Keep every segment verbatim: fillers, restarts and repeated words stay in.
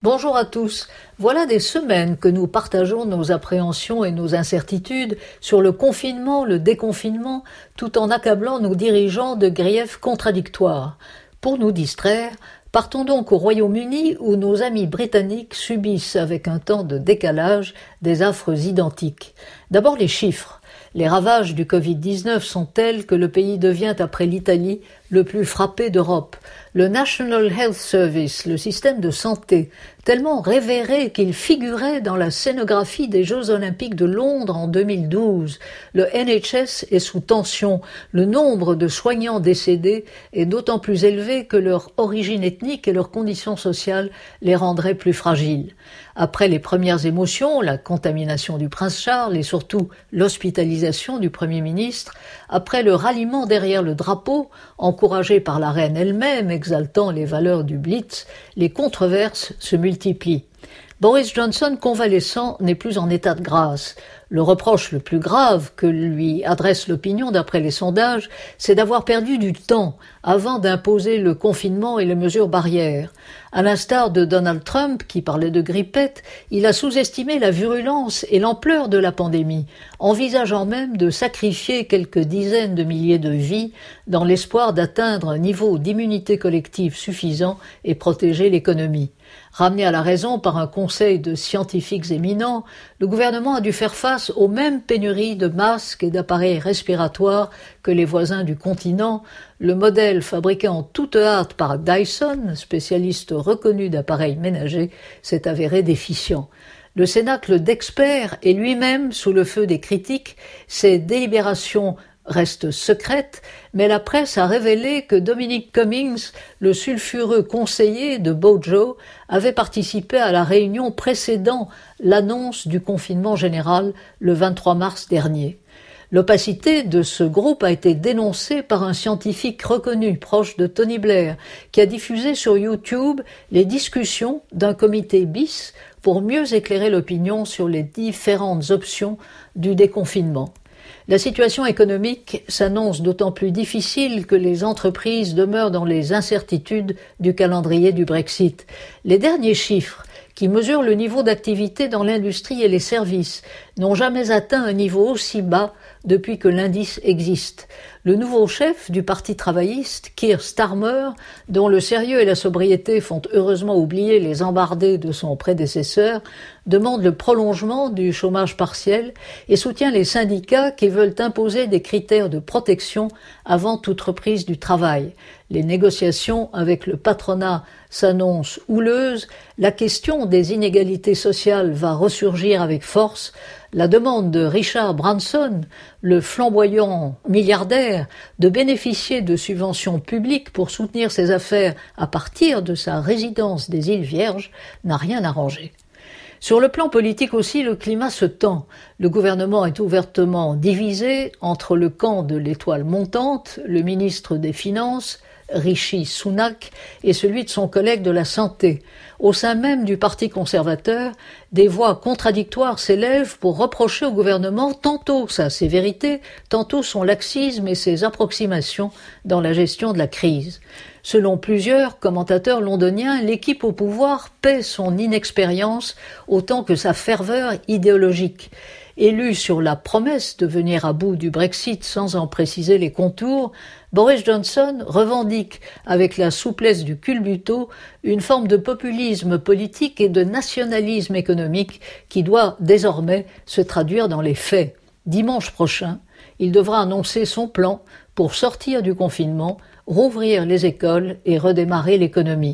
Bonjour à tous. Voilà des semaines que nous partageons nos appréhensions et nos incertitudes sur le confinement, le déconfinement, tout en accablant nos dirigeants de griefs contradictoires. Pour nous distraire, partons donc au Royaume-Uni où nos amis britanniques subissent avec un temps de décalage des affres identiques. D'abord les chiffres. Les ravages du covid dix-neuf sont tels que le pays devient, après l'Italie, le plus frappé d'Europe. Le National Health Service, le système de santé, tellement révéré qu'il figurait dans la scénographie des Jeux Olympiques de Londres en deux mille douze. Le N H S est sous tension. Le nombre de soignants décédés est d'autant plus élevé que leur origine ethnique et leurs conditions sociales les rendraient plus fragiles. Après les premières émotions, la contamination du prince Charles et surtout l'hospitalisation du Premier ministre, après le ralliement derrière le drapeau, encouragé par la reine elle-même, exaltant les valeurs du Blitz, les controverses se multiplient. Boris Johnson, convalescent, n'est plus en état de grâce. Le reproche le plus grave que lui adresse l'opinion d'après les sondages, c'est d'avoir perdu du temps avant d'imposer le confinement et les mesures barrières. À l'instar de Donald Trump, qui parlait de grippette, il a sous-estimé la virulence et l'ampleur de la pandémie, envisageant même de sacrifier quelques dizaines de milliers de vies dans l'espoir d'atteindre un niveau d'immunité collective suffisant et protéger l'économie. Ramené à la raison par un conseil de scientifiques éminents, le gouvernement a dû faire face aux mêmes pénuries de masques et d'appareils respiratoires que les voisins du continent. Le modèle fabriqué en toute hâte par Dyson, spécialiste reconnu d'appareils ménagers, s'est avéré déficient. Le cénacle d'experts est lui-même sous le feu des critiques. Ses délibérations restent secrètes, mais la presse a révélé que Dominic Cummings, le sulfureux conseiller de Bojo, avait participé à la réunion précédant l'annonce du confinement général le vingt-trois mars dernier. L'opacité de ce groupe a été dénoncée par un scientifique reconnu, proche de Tony Blair, qui a diffusé sur YouTube les discussions d'un comité bis pour mieux éclairer l'opinion sur les différentes options du déconfinement. La situation économique s'annonce d'autant plus difficile que les entreprises demeurent dans les incertitudes du calendrier du Brexit. Les derniers chiffres, qui mesurent le niveau d'activité dans l'industrie et les services, n'ont jamais atteint un niveau aussi bas depuis que l'indice existe. Le nouveau chef du Parti travailliste, Keir Starmer, dont le sérieux et la sobriété font heureusement oublier les embardées de son prédécesseur, demande le prolongement du chômage partiel et soutient les syndicats qui veulent imposer des critères de protection avant toute reprise du travail. Les négociations avec le patronat s'annoncent houleuses, la question des inégalités sociales va ressurgir avec force. La demande de Richard Branson, le flamboyant milliardaire, de bénéficier de subventions publiques pour soutenir ses affaires à partir de sa résidence des îles Vierges n'a rien arrangé. Sur le plan politique aussi, le climat se tend. Le gouvernement est ouvertement divisé entre le camp de l'étoile montante, le ministre des Finances, Rishi Sunak, et celui de son collègue de la Santé. Au sein même du Parti conservateur, des voix contradictoires s'élèvent pour reprocher au gouvernement tantôt sa sévérité, tantôt son laxisme et ses approximations dans la gestion de la crise. Selon plusieurs commentateurs londoniens, l'équipe au pouvoir paie son inexpérience autant que sa ferveur idéologique. Élu sur la promesse de venir à bout du Brexit sans en préciser les contours, Boris Johnson revendique, avec la souplesse du culbuto, une forme de populisme politique et de nationalisme économique qui doit désormais se traduire dans les faits. Dimanche prochain, il devra annoncer son plan pour sortir du confinement, rouvrir les écoles et redémarrer l'économie.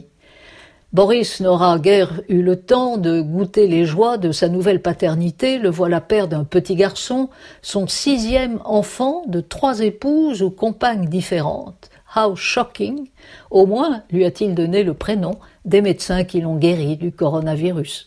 Boris n'aura guère eu le temps de goûter les joies de sa nouvelle paternité, le voilà père d'un petit garçon, son sixième enfant de trois épouses ou compagnes différentes. How shocking! Au moins lui a-t-il donné le prénom des médecins qui l'ont guéri du coronavirus.